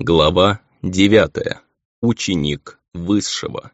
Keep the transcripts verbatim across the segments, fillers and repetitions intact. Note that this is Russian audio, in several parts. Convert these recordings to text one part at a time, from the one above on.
Глава девятая. Ученик высшего.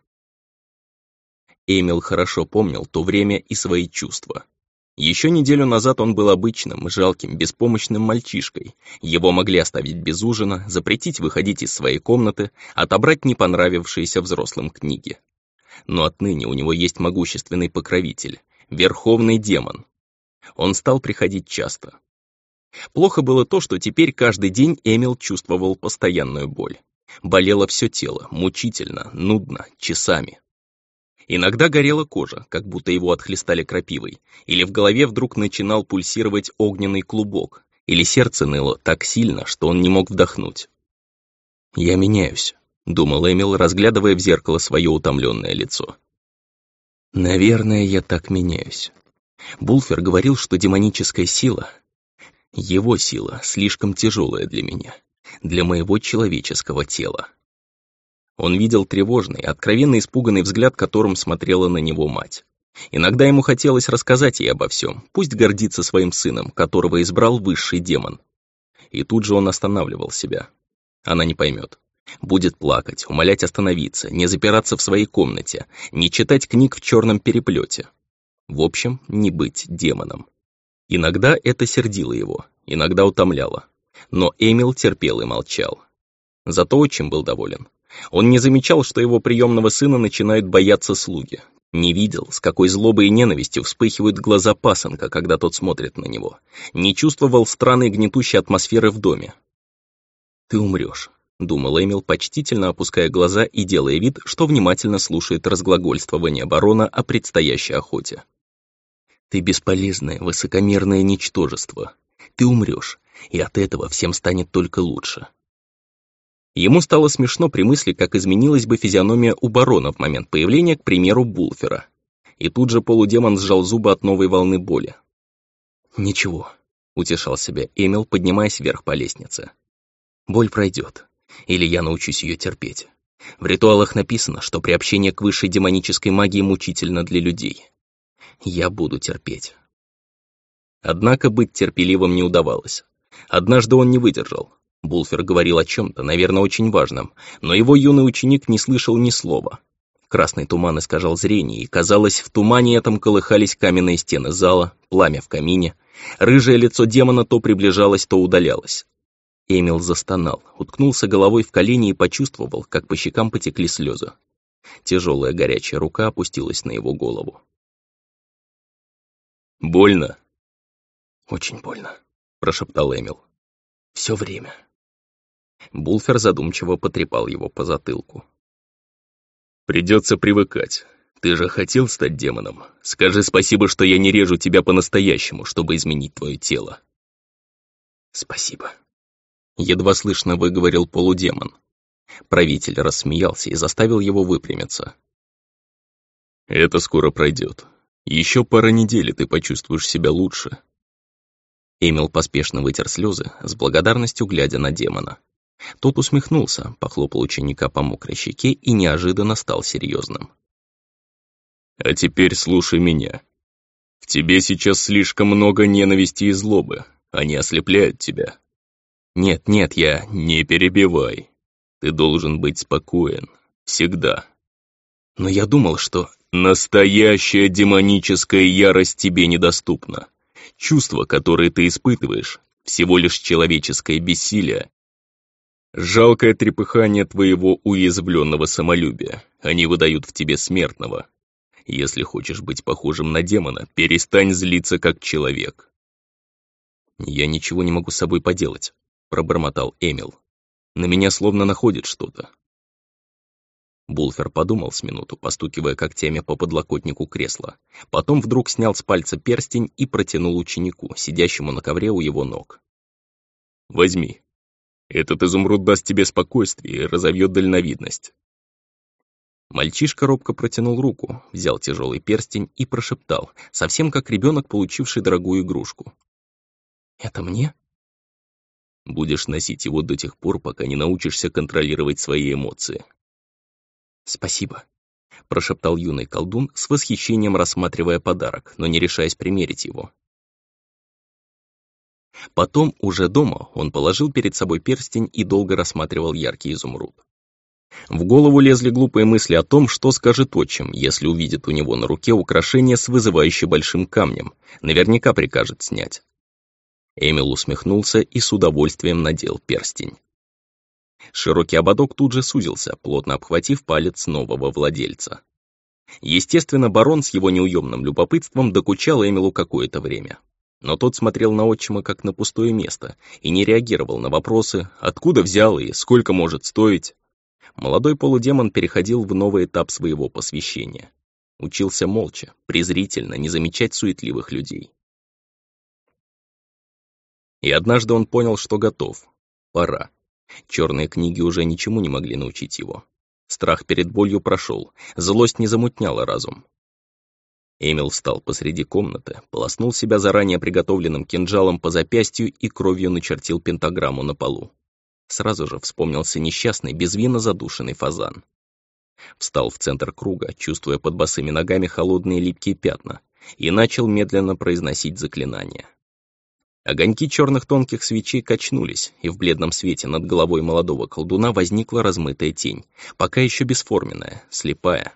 Эмил хорошо помнил то время и свои чувства. Еще неделю назад он был обычным, жалким, беспомощным мальчишкой. Его могли оставить без ужина, запретить выходить из своей комнаты, отобрать не понравившиеся взрослым книги. Но отныне у него есть могущественный покровитель, верховный демон. Он стал приходить часто. Плохо было то, что теперь каждый день Эмил чувствовал постоянную боль. Болело все тело, мучительно, нудно, часами. Иногда горела кожа, как будто его отхлестали крапивой, или в голове вдруг начинал пульсировать огненный клубок, или сердце ныло так сильно, что он не мог вдохнуть. «Я меняюсь», — думал Эмил, разглядывая в зеркало свое утомленное лицо. «Наверное, я так меняюсь». Булфер говорил, что демоническая сила... Его сила слишком тяжелая для меня, для моего человеческого тела. Он видел тревожный, откровенно испуганный взгляд, которым смотрела на него мать. Иногда ему хотелось рассказать ей обо всем, пусть гордится своим сыном, которого избрал высший демон. И тут же он останавливал себя. Она не поймет. Будет плакать, умолять остановиться, не запираться в своей комнате, не читать книг в черном переплете. В общем, не быть демоном. Иногда это сердило его, иногда утомляло. Но Эмил терпел и молчал. Зато отчим был доволен. Он не замечал, что его приемного сына начинают бояться слуги. Не видел, с какой злобой и ненавистью вспыхивают глаза пасынка, когда тот смотрит на него. Не чувствовал странной гнетущей атмосферы в доме. «Ты умрешь», — думал Эмил, почтительно опуская глаза и делая вид, что внимательно слушает разглагольствование барона о предстоящей охоте. «Ты бесполезное, высокомерное ничтожество. Ты умрешь, и от этого всем станет только лучше». Ему стало смешно при мысли, как изменилась бы физиономия у барона в момент появления, к примеру, Булфера. И тут же полудемон сжал зубы от новой волны боли. «Ничего», — утешал себя Эмил, поднимаясь вверх по лестнице. «Боль пройдет, или я научусь ее терпеть. В ритуалах написано, что приобщение к высшей демонической магии мучительно для людей. Я буду терпеть». Однако быть терпеливым не удавалось. Однажды он не выдержал. Булфер говорил о чем-то, наверное, очень важном, но его юный ученик не слышал ни слова. Красный туман искажал зрение, и, казалось, в тумане этом колыхались каменные стены зала, пламя в камине. Рыжее лицо демона то приближалось, то удалялось. Эмил застонал, уткнулся головой в колени и почувствовал, как по щекам потекли слезы. Тяжелая горячая рука опустилась на его голову. «Больно?» «Очень больно», — прошептал Эмил. «Все время». Булфер задумчиво потрепал его по затылку. «Придется привыкать. Ты же хотел стать демоном. Скажи спасибо, что я не режу тебя по-настоящему, чтобы изменить твое тело». «Спасибо», — едва слышно выговорил полудемон. Правитель рассмеялся и заставил его выпрямиться. «Это скоро пройдет. Еще пара недель, и ты почувствуешь себя лучше». Эмил поспешно вытер слезы, с благодарностью глядя на демона. Тот усмехнулся, похлопал ученика по мокрой щеке и неожиданно стал серьезным. «А теперь слушай меня. В тебе сейчас слишком много ненависти и злобы. Они ослепляют тебя. Нет, нет, я... Не перебивай. Ты должен быть спокоен. Всегда. Но я думал, что... Настоящая демоническая ярость тебе недоступна. Чувства, которые ты испытываешь, всего лишь человеческое бессилие. Жалкое трепыхание твоего уязвленного самолюбия. Они выдают в тебе смертного. Если хочешь быть похожим на демона, перестань злиться как человек». «Я ничего не могу с собой поделать», — пробормотал Эмил. «На меня словно находит что-то». Булфер подумал с минуту, постукивая когтями по подлокотнику кресла. Потом вдруг снял с пальца перстень и протянул ученику, сидящему на ковре у его ног. «Возьми. Этот изумруд даст тебе спокойствие и разовьет дальновидность». Мальчишка робко протянул руку, взял тяжелый перстень и прошептал, совсем как ребенок, получивший дорогую игрушку. «Это мне?» «Будешь носить его до тех пор, пока не научишься контролировать свои эмоции». «Спасибо», — прошептал юный колдун, с восхищением рассматривая подарок, но не решаясь примерить его. Потом, уже дома, он положил перед собой перстень и долго рассматривал яркий изумруд. В голову лезли глупые мысли о том, что скажет отчим, если увидит у него на руке украшение с вызывающе большим камнем, наверняка прикажет снять. Эмил усмехнулся и с удовольствием надел перстень. Широкий ободок тут же сузился, плотно обхватив палец нового владельца. Естественно, барон с его неуемным любопытством докучал Эмилу какое-то время. Но тот смотрел на отчима как на пустое место и не реагировал на вопросы, откуда взял и сколько может стоить. Молодой полудемон переходил в новый этап своего посвящения. Учился молча, презрительно, не замечать суетливых людей. И однажды он понял, что готов. Пора. Черные книги уже ничему не могли научить его. Страх перед болью прошел, злость не замутняла разум. Эмил встал посреди комнаты, полоснул себя заранее приготовленным кинжалом по запястью и кровью начертил пентаграмму на полу. Сразу же вспомнился несчастный, безвинно задушенный фазан. Встал в центр круга, чувствуя под босыми ногами холодные липкие пятна, и начал медленно произносить заклинание. Огоньки черных тонких свечей качнулись, и в бледном свете над головой молодого колдуна возникла размытая тень, пока еще бесформенная, слепая.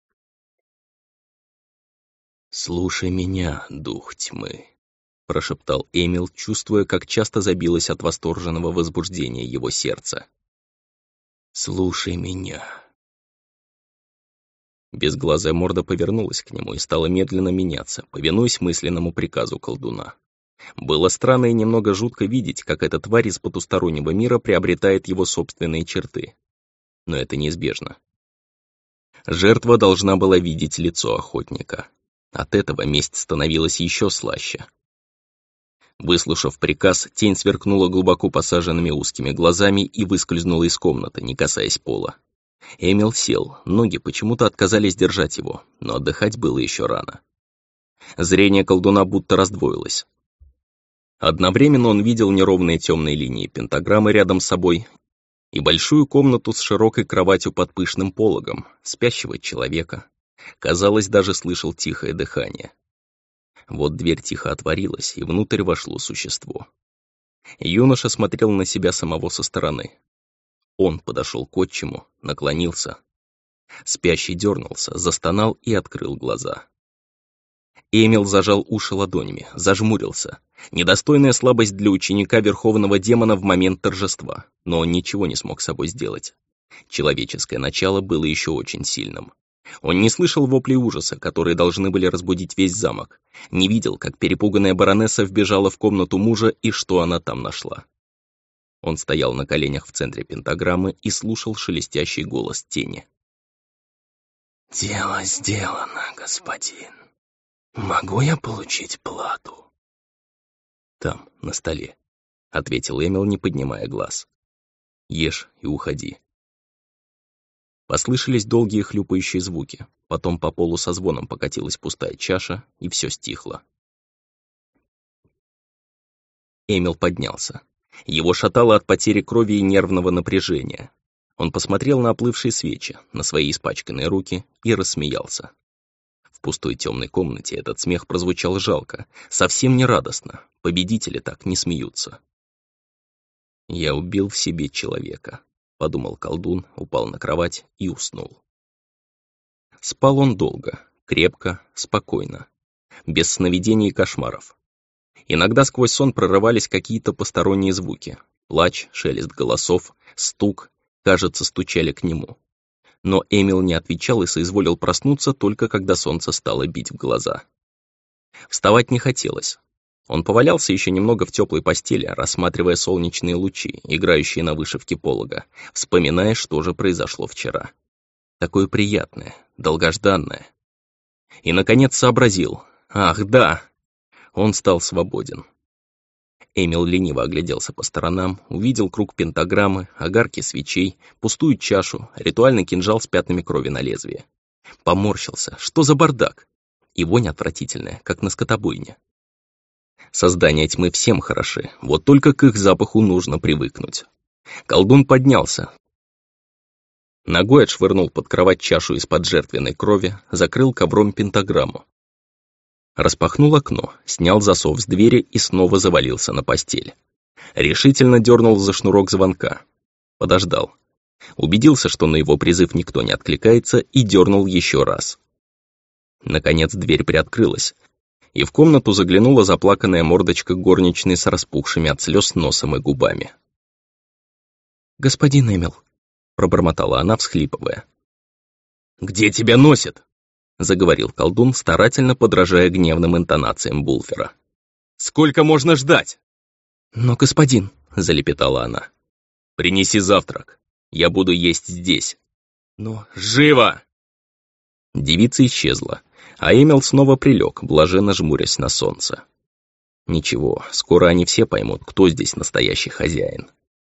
«Слушай меня, дух тьмы», — прошептал Эмил, чувствуя, как часто забилось от восторженного возбуждения его сердце. «Слушай меня». Безглазая морда повернулась к нему и стала медленно меняться, повинуясь мысленному приказу колдуна. Было странно и немного жутко видеть, как эта тварь из потустороннего мира приобретает его собственные черты. Но это неизбежно. Жертва должна была видеть лицо охотника. От этого месть становилась еще слаще. Выслушав приказ, тень сверкнула глубоко посаженными узкими глазами и выскользнула из комнаты, не касаясь пола. Эмил сел, ноги почему-то отказались держать его, но отдыхать было еще рано. Зрение колдуна будто раздвоилось. Одновременно он видел неровные темные линии пентаграммы рядом с собой и большую комнату с широкой кроватью под пышным пологом, спящего человека. Казалось, даже слышал тихое дыхание. Вот дверь тихо отворилась, и внутрь вошло существо. Юноша смотрел на себя самого со стороны. Он подошел к отчиму, наклонился. Спящий дернулся, застонал и открыл глаза. Эмил зажал уши ладонями, зажмурился. Недостойная слабость для ученика Верховного Демона в момент торжества, но он ничего не смог с собой сделать. Человеческое начало было еще очень сильным. Он не слышал воплей ужаса, которые должны были разбудить весь замок, не видел, как перепуганная баронесса вбежала в комнату мужа и что она там нашла. Он стоял на коленях в центре пентаграммы и слушал шелестящий голос тени. «Дело сделано, господин. Могу я получить плату?» «Там, на столе», — ответил Эмил, не поднимая глаз. «Ешь и уходи». Послышались долгие хлюпающие звуки, потом по полу со звоном покатилась пустая чаша, и все стихло. Эмил поднялся. Его шатало от потери крови и нервного напряжения. Он посмотрел на оплывшие свечи, на свои испачканные руки и рассмеялся. В пустой темной комнате этот смех прозвучал жалко, совсем не радостно, победители так не смеются. «Я убил в себе человека», — подумал колдун, упал на кровать и уснул. Спал он долго, крепко, спокойно, без сновидений и кошмаров. Иногда сквозь сон прорывались какие-то посторонние звуки. Плач, шелест голосов, стук, кажется, стучали к нему. Но Эмил не отвечал и соизволил проснуться только когда солнце стало бить в глаза. Вставать не хотелось. Он повалялся еще немного в теплой постели, рассматривая солнечные лучи, играющие на вышивке полога, вспоминая, что же произошло вчера. Такое приятное, долгожданное. И, наконец, сообразил. Ах, да! Он стал свободен. Эмил лениво огляделся по сторонам, увидел круг пентаграммы, огарки свечей, пустую чашу, ритуальный кинжал с пятнами крови на лезвии. Поморщился. Что за бардак? И вонь отвратительная, как на скотобойне. Создания тьмы всем хороши, вот только к их запаху нужно привыкнуть. Колдун поднялся. Ногой отшвырнул под кровать чашу из-под жертвенной крови, закрыл ковром пентаграмму. Распахнул окно, снял засов с двери и снова завалился на постель. Решительно дернул за шнурок звонка. Подождал. Убедился, что на его призыв никто не откликается, и дернул еще раз. Наконец дверь приоткрылась, и в комнату заглянула заплаканная мордочка горничной с распухшими от слез носом и губами. «Господин Эмил», — пробормотала она, всхлипывая. «Где тебя носит?» — заговорил колдун, старательно подражая гневным интонациям Булфера. «Сколько можно ждать?» «Но, господин», — залепетала она. «Принеси завтрак. Я буду есть здесь». «Но...» «Живо!» Девица исчезла, а Эмил снова прилег, блаженно жмурясь на солнце. Ничего, скоро они все поймут, кто здесь настоящий хозяин.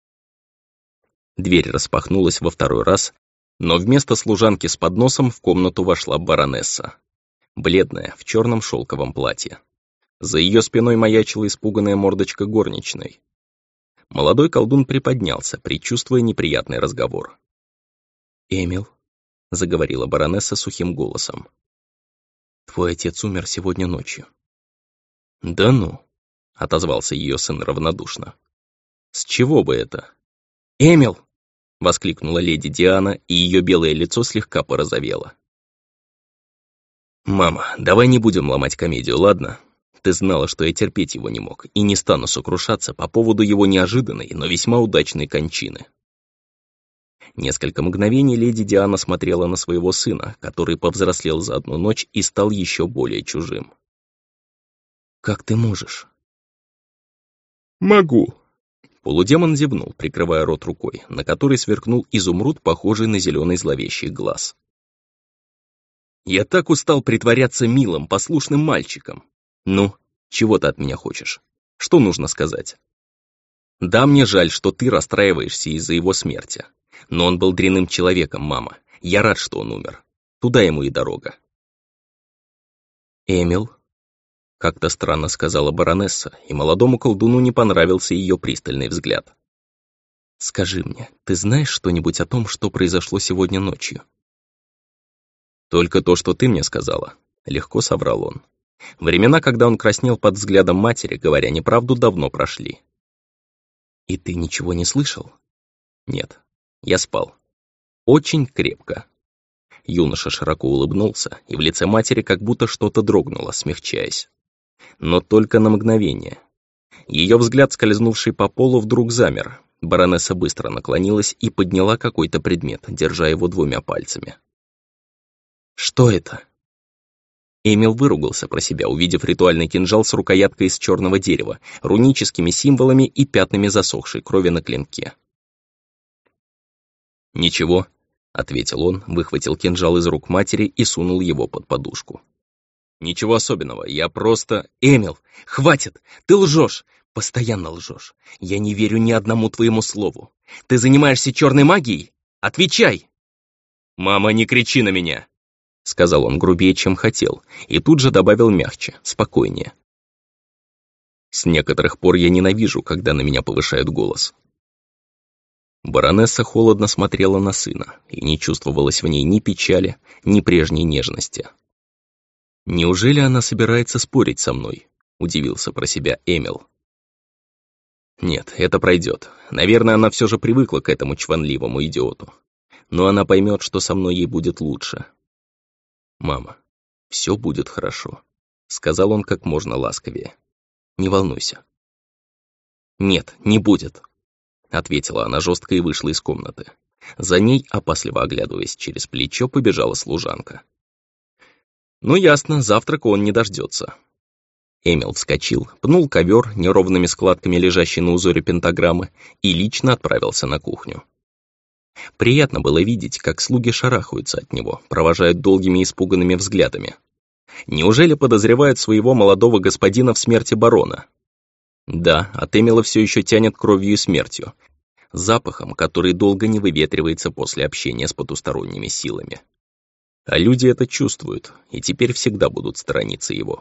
Дверь распахнулась во второй раз, но вместо служанки с подносом в комнату вошла баронесса. Бледная, в черном шелковом платье. За ее спиной маячила испуганная мордочка горничной. Молодой колдун приподнялся, предчувствуя неприятный разговор. «Эмил», — заговорила баронесса сухим голосом, — «твой отец умер сегодня ночью». «Да ну», — отозвался ее сын равнодушно. «С чего бы это?» «Эмил!» — воскликнула леди Диана, и ее белое лицо слегка порозовело. «Мама, давай не будем ломать комедию, ладно? Ты знала, что я терпеть его не мог, и не стану сокрушаться по поводу его неожиданной, но весьма удачной кончины». Несколько мгновений леди Диана смотрела на своего сына, который повзрослел за одну ночь и стал еще более чужим. «Как ты можешь?» «Могу». Полудемон зевнул, прикрывая рот рукой, на который сверкнул изумруд, похожий на зеленый зловещий глаз. «Я так устал притворяться милым, послушным мальчиком. Ну, чего ты от меня хочешь? Что нужно сказать? Да, мне жаль, что ты расстраиваешься из-за его смерти. Но он был дрянным человеком, мама. Я рад, что он умер. Туда ему и дорога». «Эмил?» — как-то странно сказала баронесса, и молодому колдуну не понравился ее пристальный взгляд. «Скажи мне, ты знаешь что-нибудь о том, что произошло сегодня ночью?» «Только то, что ты мне сказала», — легко соврал он. Времена, когда он краснел под взглядом матери, говоря неправду, давно прошли. «И ты ничего не слышал?» «Нет, я спал. Очень крепко». Юноша широко улыбнулся, и в лице матери как будто что-то дрогнуло, смягчаясь. Но только на мгновение. Ее взгляд, скользнувший по полу, вдруг замер. Баронесса быстро наклонилась и подняла какой-то предмет, держа его двумя пальцами. «Что это?» Эмил выругался про себя, увидев ритуальный кинжал с рукояткой из черного дерева, руническими символами и пятнами засохшей крови на клинке. «Ничего», — ответил он, выхватил кинжал из рук матери и сунул его под подушку. «Ничего особенного, я просто...» «Эмил, хватит! Ты лжешь! Постоянно лжешь! Я не верю ни одному твоему слову! Ты занимаешься черной магией? Отвечай!» «Мама, не кричи на меня!» — сказал он грубее, чем хотел, и тут же добавил мягче, спокойнее. «С некоторых пор я ненавижу, когда на меня повышают голос». Баронесса холодно смотрела на сына, и не чувствовалось в ней ни печали, ни прежней нежности. «Неужели она собирается спорить со мной?» — удивился про себя Эмил. «Нет, это пройдет. Наверное, она все же привыкла к этому чванливому идиоту. Но она поймет, что со мной ей будет лучше. Мама, все будет хорошо», — сказал он как можно ласковее. «Не волнуйся». «Нет, не будет», — ответила она жестко и вышла из комнаты. За ней, опасливо оглядываясь через плечо, побежала служанка. «Ну ясно, завтрака он не дождется». Эмил вскочил, пнул ковер неровными складками, лежащий на узоре пентаграммы, и лично отправился на кухню. Приятно было видеть, как слуги шарахаются от него, провожают долгими испуганными взглядами. Неужели подозревают своего молодого господина в смерти барона? Да, от Эмила все еще тянет кровью и смертью, запахом, который долго не выветривается после общения с потусторонними силами. А люди это чувствуют, и теперь всегда будут сторониться его.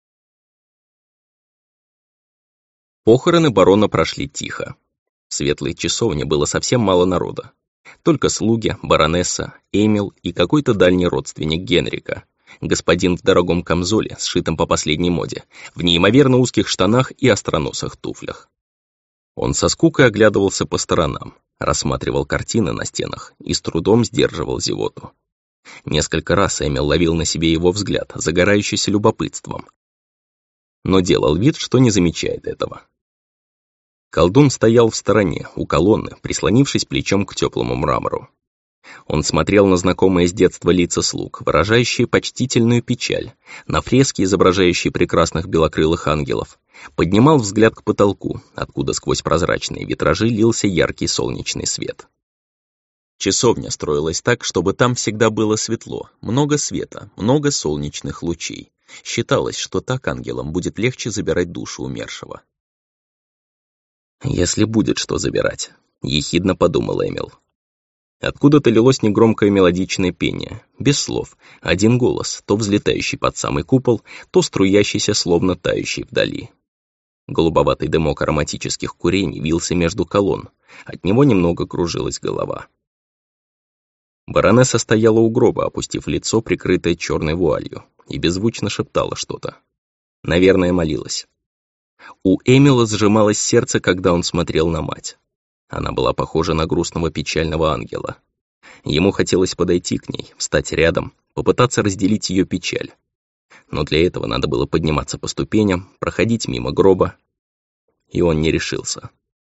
Похороны барона прошли тихо. В светлой часовне было совсем мало народа. Только слуги, баронесса, Эмил и какой-то дальний родственник Генрика, Господин в дорогом камзоле, сшитом по последней моде, в неимоверно узких штанах и остроносых туфлях. Он со скукой оглядывался по сторонам, рассматривал картины на стенах и с трудом сдерживал зевоту. Несколько раз Эмил ловил на себе его взгляд, загорающийся любопытством, но делал вид, что не замечает этого. Колдун стоял в стороне, у колонны, прислонившись плечом к теплому мрамору. Он смотрел на знакомые с детства лица слуг, выражающие почтительную печаль, на фрески, изображающие прекрасных белокрылых ангелов, поднимал взгляд к потолку, откуда сквозь прозрачные витражи лился яркий солнечный свет. Часовня строилась так, чтобы там всегда было светло, много света, много солнечных лучей. Считалось, что так ангелам будет легче забирать душу умершего. «Если будет что забирать», — ехидно подумал Эмил. Откуда-то лилось негромкое мелодичное пение, без слов, один голос, то взлетающий под самый купол, то струящийся, словно тающий вдали. Голубоватый дымок ароматических курений вился между колонн, от него немного кружилась голова. Баронесса стояла у гроба, опустив лицо, прикрытое черной вуалью, и беззвучно шептала что-то. Наверное, молилась. У Эмила сжималось сердце, когда он смотрел на мать. Она была похожа на грустного печального ангела. Ему хотелось подойти к ней, встать рядом, попытаться разделить ее печаль. Но для этого надо было подниматься по ступеням, проходить мимо гроба, и он не решился.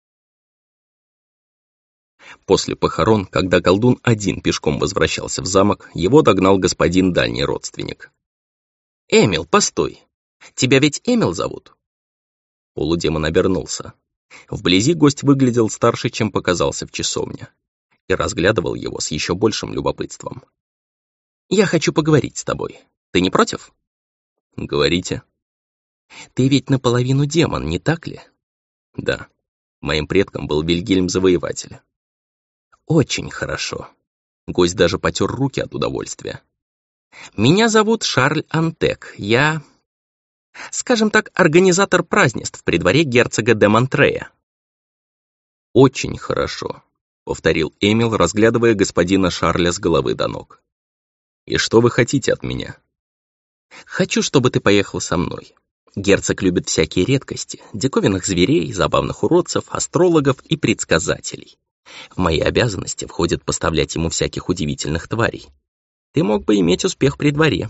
После похорон, когда колдун один пешком возвращался в замок, его догнал господин дальний родственник. «Эмил, постой! Тебя ведь Эмил зовут?» Полудемон обернулся. Вблизи гость выглядел старше, чем показался в часовне, и разглядывал его с еще большим любопытством. «Я хочу поговорить с тобой. Ты не против?» «Говорите». «Ты ведь наполовину демон, не так ли?» «Да. Моим предком был Вильгельм Завоеватель». «Очень хорошо». Гость даже потер руки от удовольствия. «Меня зовут Шарль Антек. Я, скажем так, организатор празднеств при дворе герцога де Монтрея». «Очень хорошо», — повторил Эмил, разглядывая господина Шарля с головы до ног. «И что вы хотите от меня?» «Хочу, чтобы ты поехал со мной. Герцог любит всякие редкости, диковинных зверей, забавных уродцев, астрологов и предсказателей. В мои обязанности входит поставлять ему всяких удивительных тварей. Ты мог бы иметь успех при дворе».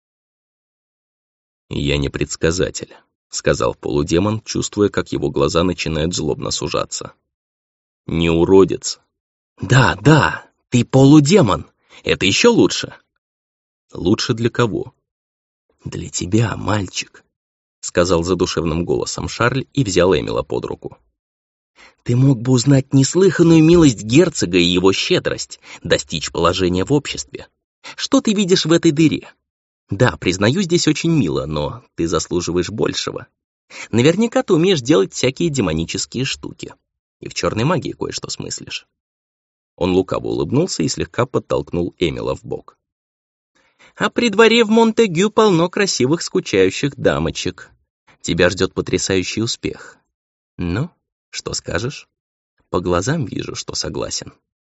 «Я не предсказатель», — сказал полудемон, чувствуя, как его глаза начинают злобно сужаться. «Не уродец». «Да, да, ты полудемон. Это еще лучше». «Лучше для кого?» «Для тебя, мальчик», — сказал задушевным голосом Шарль и взял Эмила под руку. «Ты мог бы узнать неслыханную милость герцога и его щедрость, достичь положения в обществе. Что ты видишь в этой дыре? Да, признаю, здесь очень мило, но ты заслуживаешь большего. Наверняка ты умеешь делать всякие демонические штуки. И в черной магии кое-что смыслишь». Он лукаво улыбнулся и слегка подтолкнул Эмила в бок. «А при дворе в Монтегю полно красивых скучающих дамочек. Тебя ждет потрясающий успех. Ну, что скажешь? По глазам вижу, что согласен».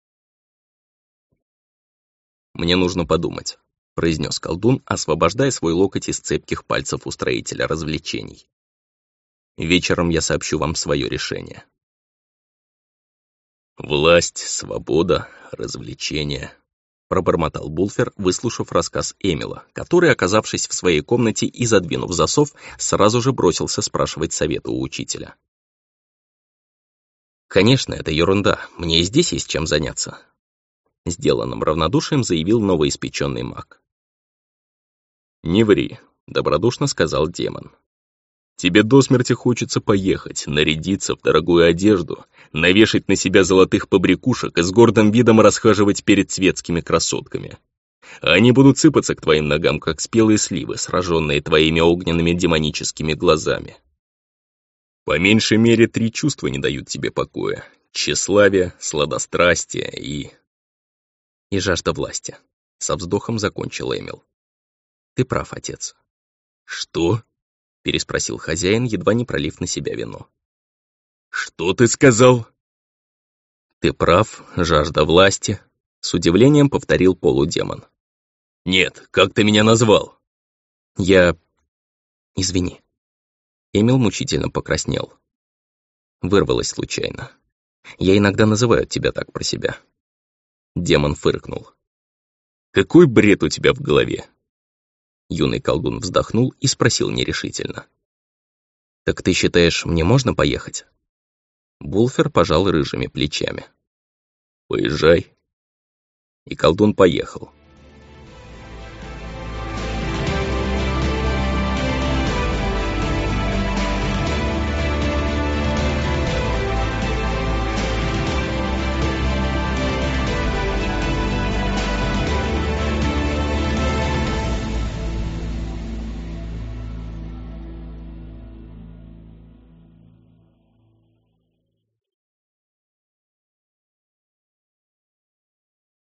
«Мне нужно подумать», — произнес колдун, освобождая свой локоть из цепких пальцев устроителя развлечений. «Вечером я сообщу вам свое решение». «Власть, свобода, развлечения», — пробормотал Булфер, выслушав рассказ Эмила, который, оказавшись в своей комнате и задвинув засов, сразу же бросился спрашивать совета у учителя. «Конечно, это ерунда, мне и здесь есть чем заняться», — сделанным равнодушием заявил новоиспеченный маг. «Не ври», — добродушно сказал демон. «Тебе до смерти хочется поехать, нарядиться в дорогую одежду, навешать на себя золотых побрякушек и с гордым видом расхаживать перед светскими красотками. Они будут сыпаться к твоим ногам, как спелые сливы, сраженные твоими огненными демоническими глазами. По меньшей мере три чувства не дают тебе покоя: тщеславие, сладострастие и... и жажда власти», — со вздохом закончил Эмил. «Ты прав, отец». «Что?» — переспросил хозяин, едва не пролив на себя вино. «Что ты сказал?» «Ты прав, жажда власти», — с удивлением повторил полудемон. «Нет, как ты меня назвал?» «Я... Извини». Эмил мучительно покраснел. Вырвалось случайно. Я иногда называю тебя так про себя. Демон фыркнул. «Какой бред у тебя в голове?» Юный колдун вздохнул и спросил нерешительно. «Так ты считаешь, мне можно поехать?» Булфер пожал рыжими плечами. «Поезжай». И колдун поехал.